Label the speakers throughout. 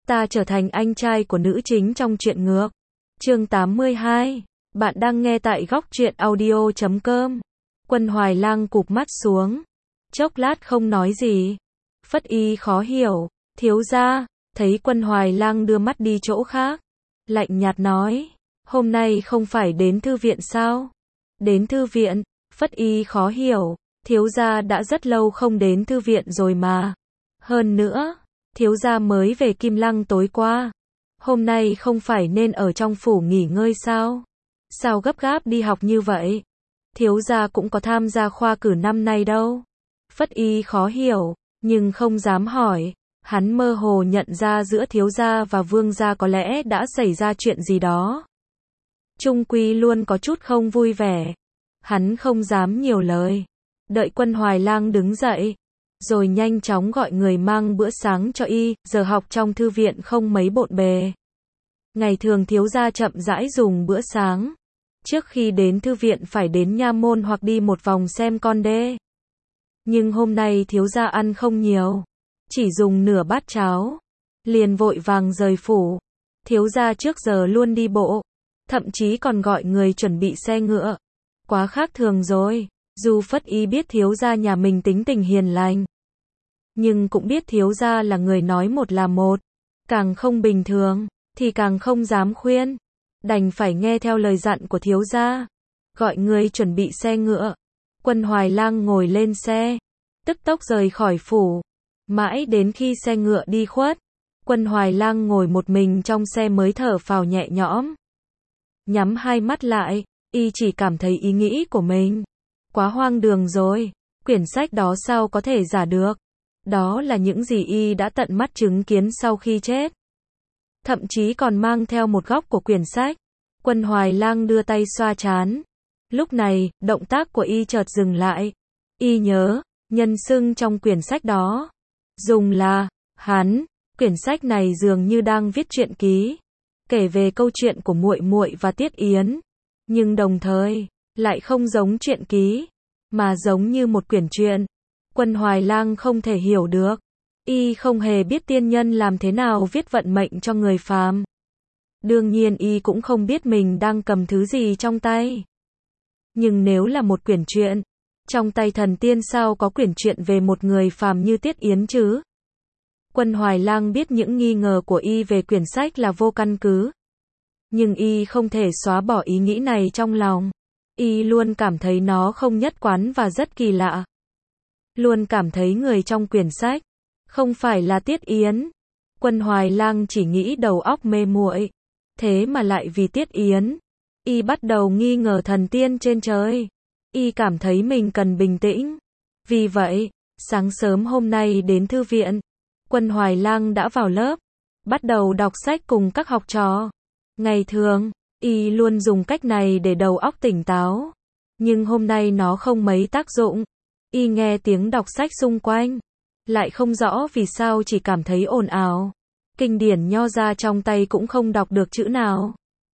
Speaker 1: Ta trở thành anh trai của nữ chính trong truyện ngược. Chương 82. Bạn đang nghe tại góc truyện audio.com. Quân Hoài Lang cụp mắt xuống. Chốc lát không nói gì. Phất Y khó hiểu. Thiếu gia. Thấy Quân Hoài Lang đưa mắt đi chỗ khác. Lạnh nhạt nói. Hôm nay không phải đến thư viện sao? Đến thư viện. Phất Y khó hiểu. Thiếu gia đã rất lâu không đến thư viện rồi mà. Hơn nữa, thiếu gia mới về Kim Lăng tối qua. Hôm nay không phải nên ở trong phủ nghỉ ngơi sao? Sao gấp gáp đi học như vậy? Thiếu gia cũng có tham gia khoa cử năm nay đâu. Phất Y khó hiểu, nhưng không dám hỏi. Hắn mơ hồ nhận ra giữa thiếu gia và vương gia có lẽ đã xảy ra chuyện gì đó. Trung quy luôn có chút không vui vẻ. Hắn không dám nhiều lời. Đợi Quân Hoài Lang đứng dậy, rồi nhanh chóng gọi người mang bữa sáng cho y, giờ học trong thư viện không mấy bộn bề. Ngày thường thiếu gia chậm rãi dùng bữa sáng. Trước khi đến thư viện phải đến nha môn hoặc đi một vòng xem con đê. Nhưng hôm nay thiếu gia ăn không nhiều, chỉ dùng nửa bát cháo, liền vội vàng rời phủ. Thiếu gia trước giờ luôn đi bộ, thậm chí còn gọi người chuẩn bị xe ngựa. Quá khác thường rồi. Dù Phất Y biết thiếu gia nhà mình tính tình hiền lành, nhưng cũng biết thiếu gia là người nói một là một, càng không bình thường, thì càng không dám khuyên. Đành phải nghe theo lời dặn của thiếu gia, gọi người chuẩn bị xe ngựa. Quân Hoài Lang ngồi lên xe, tức tốc rời khỏi phủ. Mãi đến khi xe ngựa đi khuất, Quân Hoài Lang ngồi một mình trong xe mới thở phào nhẹ nhõm. Nhắm hai mắt lại, y chỉ cảm thấy ý nghĩ của mình quá hoang đường rồi. Quyển sách đó sao có thể giả được? Đó là những gì y đã tận mắt chứng kiến sau khi chết. Thậm chí còn mang theo một góc của quyển sách. Quân Hoài Lang đưa tay xoa trán. Lúc này, động tác của y chợt dừng lại. Y nhớ, nhân xưng trong quyển sách đó dùng là hắn. Quyển sách này dường như đang viết truyện ký, kể về câu chuyện của muội muội và Tiết Yến, nhưng đồng thời lại không giống truyện ký, mà giống như một quyển truyện. Quân Hoài Lang không thể hiểu được. Y không hề biết tiên nhân làm thế nào viết vận mệnh cho người phàm. Đương nhiên y cũng không biết mình đang cầm thứ gì trong tay. Nhưng nếu là một quyển truyện, trong tay thần tiên sao có quyển truyện về một người phàm như Tiết Yến chứ? Quân Hoài Lang biết những nghi ngờ của y về quyển sách là vô căn cứ. Nhưng y không thể xóa bỏ ý nghĩ này trong lòng. Y luôn cảm thấy nó không nhất quán và rất kỳ lạ. Luôn cảm thấy người trong quyển sách không phải là Tiết Yến. Quân Hoài Lang chỉ nghĩ đầu óc mê muội. Thế mà lại vì Tiết Yến, y bắt đầu nghi ngờ thần tiên trên trời. Y cảm thấy mình cần bình tĩnh. Vì vậy, sáng sớm hôm nay đến thư viện, Quân Hoài Lang đã vào lớp, bắt đầu đọc sách cùng các học trò. Ngày thường, y luôn dùng cách này để đầu óc tỉnh táo. Nhưng hôm nay nó không mấy tác dụng. Y nghe tiếng đọc sách xung quanh, lại không rõ vì sao chỉ cảm thấy ồn ào. Kinh điển nho ra trong tay cũng không đọc được chữ nào.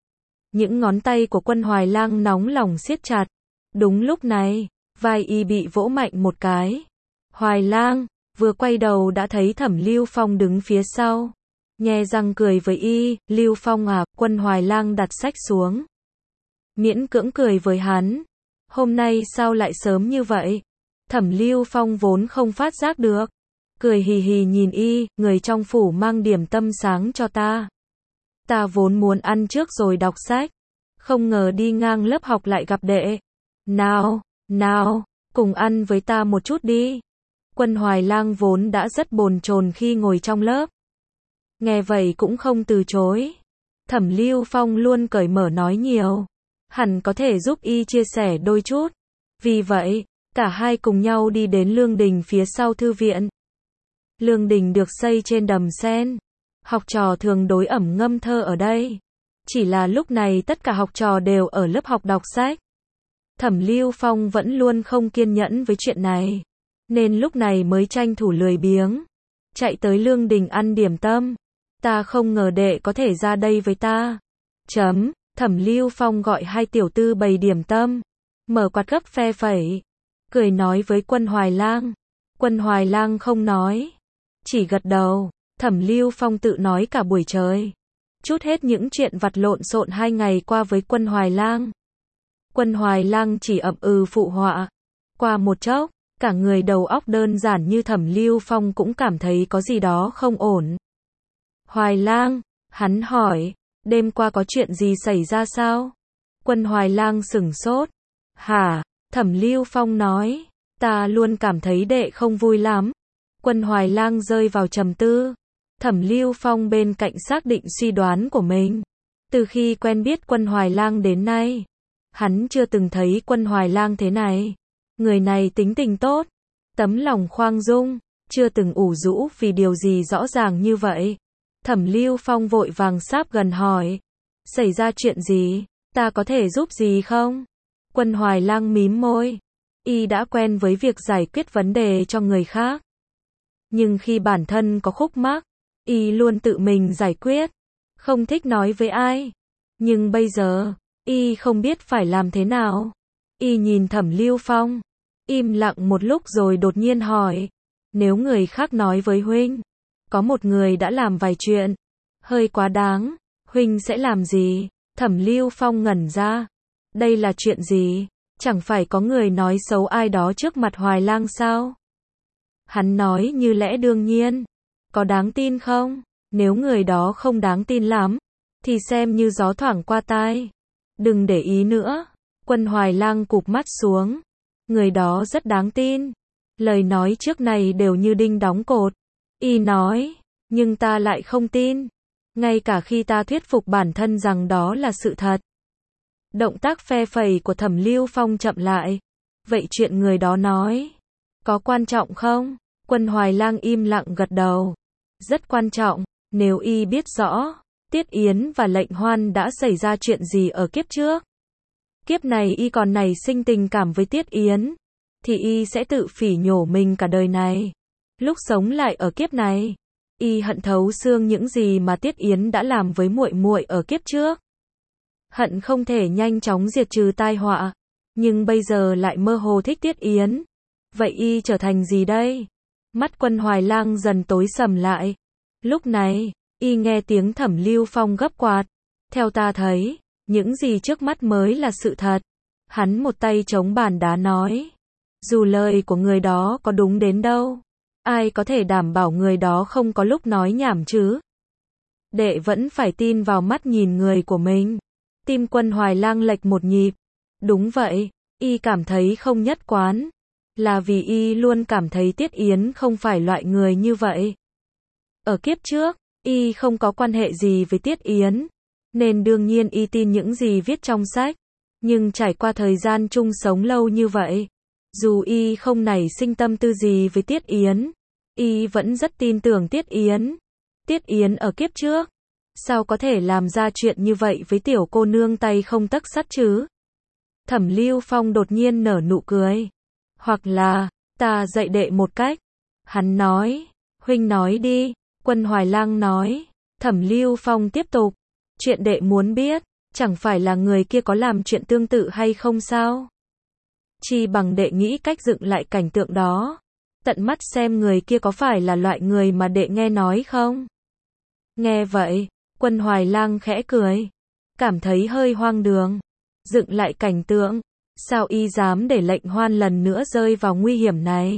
Speaker 1: Những ngón tay của Quân Hoài Lang nóng lòng siết chặt. Đúng lúc này, vai y bị vỗ mạnh một cái. Hoài Lang, vừa quay đầu đã thấy Thẩm Lưu Phong đứng phía sau. Nhe răng cười với y. Lưu Phong à? Quân Hoài Lang đặt sách xuống, miễn cưỡng cười với hắn. Hôm nay sao lại sớm như vậy? Thẩm Lưu Phong vốn không phát giác được, cười hì hì nhìn y. Người trong phủ mang điểm tâm sáng cho ta. Ta vốn muốn ăn trước rồi đọc sách, không ngờ đi ngang lớp học lại gặp đệ. Nào, cùng ăn với ta một chút đi. Quân Hoài Lang vốn đã rất bồn chồn khi ngồi trong lớp, nghe vậy cũng không từ chối. Thẩm Lưu Phong luôn cởi mở nói nhiều, hẳn có thể giúp y chia sẻ đôi chút. Vì vậy, cả hai cùng nhau đi đến lương đình phía sau thư viện. Lương đình được xây trên đầm sen. Học trò thường đối ẩm ngâm thơ ở đây. Chỉ là lúc này tất cả học trò đều ở lớp học đọc sách. Thẩm Lưu Phong vẫn luôn không kiên nhẫn với chuyện này, nên lúc này mới tranh thủ lười biếng chạy tới lương đình ăn điểm tâm. Ta không ngờ đệ có thể ra đây với ta. Thẩm Lưu Phong gọi hai tiểu tư bày điểm tâm, mở quạt gấp phe phẩy, cười nói với Quân Hoài Lang. Quân Hoài Lang không nói, chỉ gật đầu. Thẩm Lưu Phong tự nói cả buổi trời. Chút hết những chuyện vặt lộn xộn 2 ngày qua với Quân Hoài Lang. Quân Hoài Lang chỉ ậm ừ phụ họa. Qua một chốc, cả người đầu óc đơn giản như Thẩm Lưu Phong cũng cảm thấy có gì đó không ổn. Hoài Lang, hắn hỏi, đêm qua có chuyện gì xảy ra sao? Quân Hoài Lang sửng sốt. Hả? Thẩm Lưu Phong nói, ta luôn cảm thấy đệ không vui lắm. Quân Hoài Lang rơi vào trầm tư. Thẩm Lưu Phong bên cạnh xác định suy đoán của mình. Từ khi quen biết Quân Hoài Lang đến nay, hắn chưa từng thấy Quân Hoài Lang thế này. Người này tính tình tốt, tấm lòng khoan dung, chưa từng ủ rũ vì điều gì rõ ràng như vậy. Thẩm Lưu Phong vội vàng sáp gần hỏi, xảy ra chuyện gì, ta có thể giúp gì không? Quân Hoài Lang mím môi, y đã quen với việc giải quyết vấn đề cho người khác. Nhưng khi bản thân có khúc mắc, y luôn tự mình giải quyết, không thích nói với ai. Nhưng bây giờ, y không biết phải làm thế nào. Y nhìn Thẩm Lưu Phong, im lặng một lúc rồi đột nhiên hỏi, nếu người khác nói với huynh, có một người đã làm vài chuyện hơi quá đáng, huynh sẽ làm gì? Thẩm Lưu Phong ngẩn ra. Đây là chuyện gì? Chẳng phải có người nói xấu ai đó trước mặt Hoài Lang sao? Hắn nói như lẽ đương nhiên. Có đáng tin không? Nếu người đó không đáng tin lắm, thì xem như gió thoảng qua tai. Đừng để ý nữa. Quân Hoài Lang cụp mắt xuống. Người đó rất đáng tin. Lời nói trước này đều như đinh đóng cột. Y nói, nhưng ta lại không tin. Ngay cả khi ta thuyết phục bản thân rằng đó là sự thật. Động tác phe phẩy của Thẩm Lưu Phong chậm lại. Vậy chuyện người đó nói, có quan trọng không? Quân Hoài Lang im lặng gật đầu. Rất quan trọng, nếu y biết rõ, Tiết Yến và Lệnh Hoan đã xảy ra chuyện gì ở kiếp trước. Kiếp này y còn nảy sinh tình cảm với Tiết Yến, thì y sẽ tự phỉ nhổ mình cả đời này. Lúc sống lại ở kiếp này, y hận thấu xương những gì mà Tiết Yến đã làm với muội muội ở kiếp trước. Hận không thể nhanh chóng diệt trừ tai họa, nhưng bây giờ lại mơ hồ thích Tiết Yến. Vậy y trở thành gì đây? Mắt Quân Hoài Lang dần tối sầm lại. Lúc này, y nghe tiếng Thẩm Lưu Phong gấp quạt. Theo ta thấy, những gì trước mắt mới là sự thật. Hắn một tay chống bàn đá nói. Dù lời của người đó có đúng đến đâu, ai có thể đảm bảo người đó không có lúc nói nhảm chứ? Đệ vẫn phải tin vào mắt nhìn người của mình. Tim Quân Hoài Lang lệch một nhịp. Đúng vậy, y cảm thấy không nhất quán. Là vì y luôn cảm thấy Tiết Yến không phải loại người như vậy. Ở kiếp trước, y không có quan hệ gì với Tiết Yến, nên đương nhiên y tin những gì viết trong sách. Nhưng trải qua thời gian chung sống lâu như vậy, dù y không nảy sinh tâm tư gì với Tiết Yến, y vẫn rất tin tưởng Tiết Yến. Tiết Yến ở kiếp trước, sao có thể làm ra chuyện như vậy với tiểu cô nương tay không tấc sắt chứ? Thẩm Lưu Phong đột nhiên nở nụ cười. Hoặc là, ta dạy đệ một cách. Hắn nói, huynh nói đi. Quân Hoài Lang nói. Thẩm Lưu Phong tiếp tục. Chuyện đệ muốn biết, chẳng phải là người kia có làm chuyện tương tự hay không sao? Chi bằng đệ nghĩ cách dựng lại cảnh tượng đó. Tận mắt xem người kia có phải là loại người mà đệ nghe nói không? Nghe vậy, Quân Hoài Lang khẽ cười. Cảm thấy hơi hoang đường. Dựng lại cảnh tượng. Sao y dám để Lệnh Hoan lần nữa rơi vào nguy hiểm này?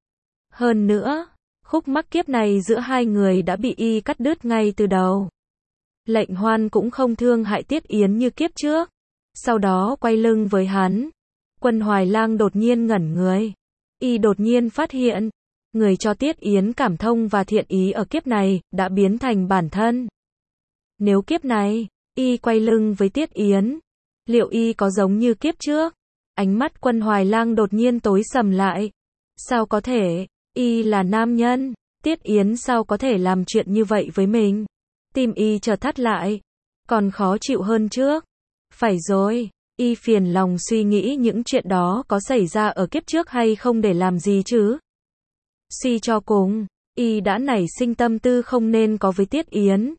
Speaker 1: Hơn nữa, khúc mắc kiếp này giữa hai người đã bị y cắt đứt ngay từ đầu. Lệnh Hoan cũng không thương hại Tiết Yến như kiếp trước. Sau đó quay lưng với hắn. Quân Hoài Lang đột nhiên ngẩn người. Y đột nhiên phát hiện, người cho Tiết Yến cảm thông và thiện ý ở kiếp này đã biến thành bản thân. Nếu kiếp này, y quay lưng với Tiết Yến, liệu y có giống như kiếp trước? Ánh mắt Quân Hoài Lang đột nhiên tối sầm lại. Sao có thể? Y là nam nhân. Tiết Yến sao có thể làm chuyện như vậy với mình? Tim y chợt thắt lại. Còn khó chịu hơn trước. Phải rồi. Y phiền lòng suy nghĩ những chuyện đó có xảy ra ở kiếp trước hay không để làm gì chứ? Suy cho cùng, y đã nảy sinh tâm tư không nên có với Tiết Yến.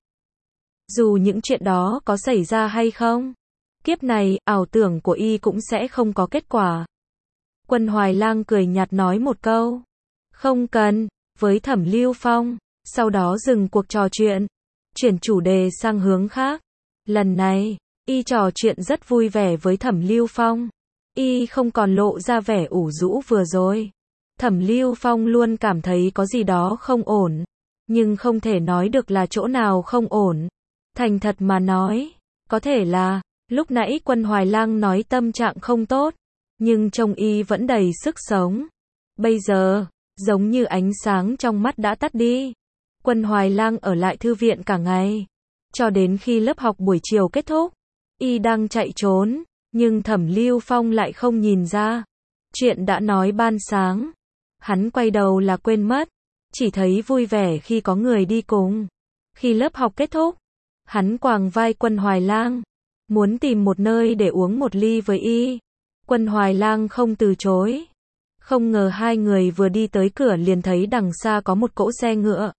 Speaker 1: Dù những chuyện đó có xảy ra hay không, kiếp này, ảo tưởng của y cũng sẽ không có kết quả. Quân Hoài Lang cười nhạt nói một câu. Không cần, với Thẩm Lưu Phong, Sau đó dừng cuộc trò chuyện, chuyển chủ đề sang hướng khác. Lần này, y trò chuyện rất vui vẻ với Thẩm Lưu Phong. Y không còn lộ ra vẻ ủ rũ vừa rồi. Thẩm Lưu Phong luôn cảm thấy có gì đó không ổn, nhưng không thể nói được là chỗ nào không ổn. Thành thật mà nói, có thể là, lúc nãy Quân Hoài Lang nói tâm trạng không tốt, nhưng trông y vẫn đầy sức sống. Bây giờ, giống như ánh sáng trong mắt đã tắt đi. Quân Hoài Lang ở lại thư viện cả ngày, cho đến khi lớp học buổi chiều kết thúc. Y đang chạy trốn, nhưng Thẩm Lưu Phong lại không nhìn ra. Chuyện đã nói ban sáng, hắn quay đầu là quên mất, chỉ thấy vui vẻ khi có người đi cùng. Khi lớp học kết thúc, hắn quàng vai Quân Hoài Lang, muốn tìm một nơi để uống một ly với y. Quân Hoài Lang không từ chối. Không ngờ hai người vừa đi tới cửa liền thấy đằng xa có một cỗ xe ngựa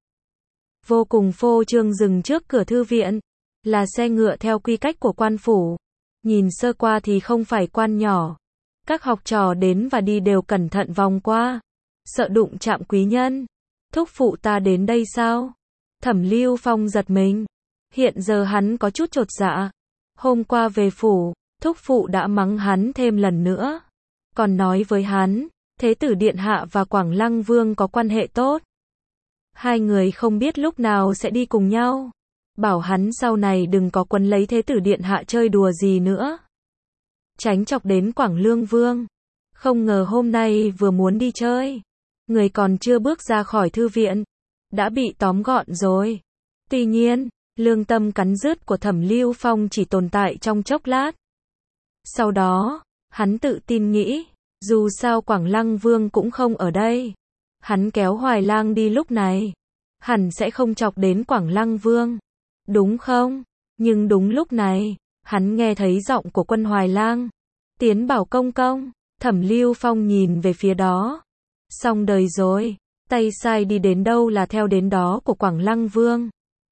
Speaker 1: vô cùng phô trương dừng trước cửa thư viện. Là xe ngựa theo quy cách của quan phủ. Nhìn sơ qua thì không phải quan nhỏ. Các học trò đến và đi đều cẩn thận vòng qua, sợ đụng chạm quý nhân. Thúc phụ ta đến đây sao? Thẩm Lưu Phong giật mình. Hiện giờ hắn có chút chột dạ. Hôm qua về phủ, thúc phụ đã mắng hắn thêm lần nữa. Còn nói với hắn, Thế tử Điện Hạ và Quảng Lăng Vương có quan hệ tốt. Hai người không biết lúc nào sẽ đi cùng nhau. Bảo hắn sau này đừng có quấn lấy Thế tử Điện Hạ chơi đùa gì nữa. Tránh chọc đến Quảng Lương Vương. Không ngờ hôm nay vừa muốn đi chơi, người còn chưa bước ra khỏi thư viện, đã bị tóm gọn rồi. Tuy nhiên, lương tâm cắn rứt của Thẩm Lưu Phong chỉ tồn tại trong chốc lát. Sau đó, hắn tự tin nghĩ, dù sao Quảng Lăng Vương cũng không ở đây. Hắn kéo Hoài Lang đi lúc này, hẳn sẽ không chọc đến Quảng Lăng Vương. Đúng không? Nhưng đúng lúc này, hắn nghe thấy giọng của Quân Hoài Lang. Tiến bảo công công. Thẩm Lưu Phong nhìn về phía đó. Xong đời rồi, tay sai đi đến đâu là theo đến đó của Quảng Lăng Vương.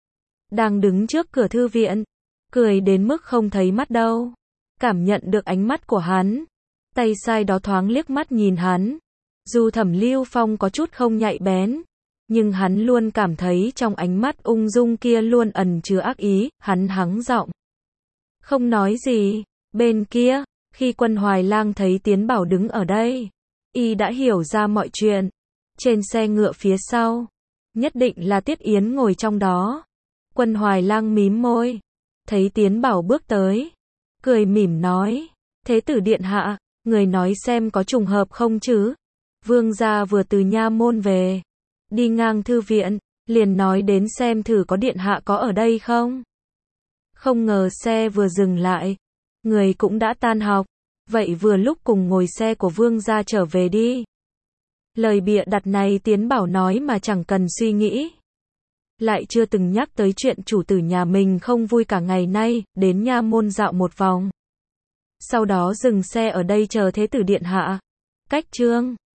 Speaker 1: Đang đứng trước cửa thư viện, cười đến mức không thấy mắt đâu. Cảm nhận được ánh mắt của hắn, tay sai đó thoáng liếc mắt nhìn hắn. Dù Thẩm Lưu Phong có chút không nhạy bén, nhưng hắn luôn cảm thấy trong ánh mắt ung dung kia luôn ẩn chứa ác ý. Hắn hắng giọng, không nói gì. Bên kia, khi Quân Hoài Lang thấy Tiến Bảo đứng ở đây, y đã hiểu ra mọi chuyện. Trên xe ngựa phía sau, nhất định là Tiết Yến ngồi trong đó. Quân Hoài Lang mím môi, thấy Tiến Bảo bước tới, cười mỉm nói, Thế tử Điện Hạ, người nói xem có trùng hợp không chứ? Vương gia vừa từ nha môn về, đi ngang thư viện, liền nói đến xem thử có Điện Hạ có ở đây không. Không ngờ xe vừa dừng lại, người cũng đã tan học, vậy vừa lúc cùng ngồi xe của Vương gia trở về đi. Lời bịa đặt này Tiến Bảo nói mà chẳng cần suy nghĩ. Lại chưa từng nhắc tới chuyện chủ tử nhà mình không vui cả ngày nay, đến nha môn dạo một vòng. Sau đó dừng xe ở đây chờ Thế tử Điện Hạ. Cách chương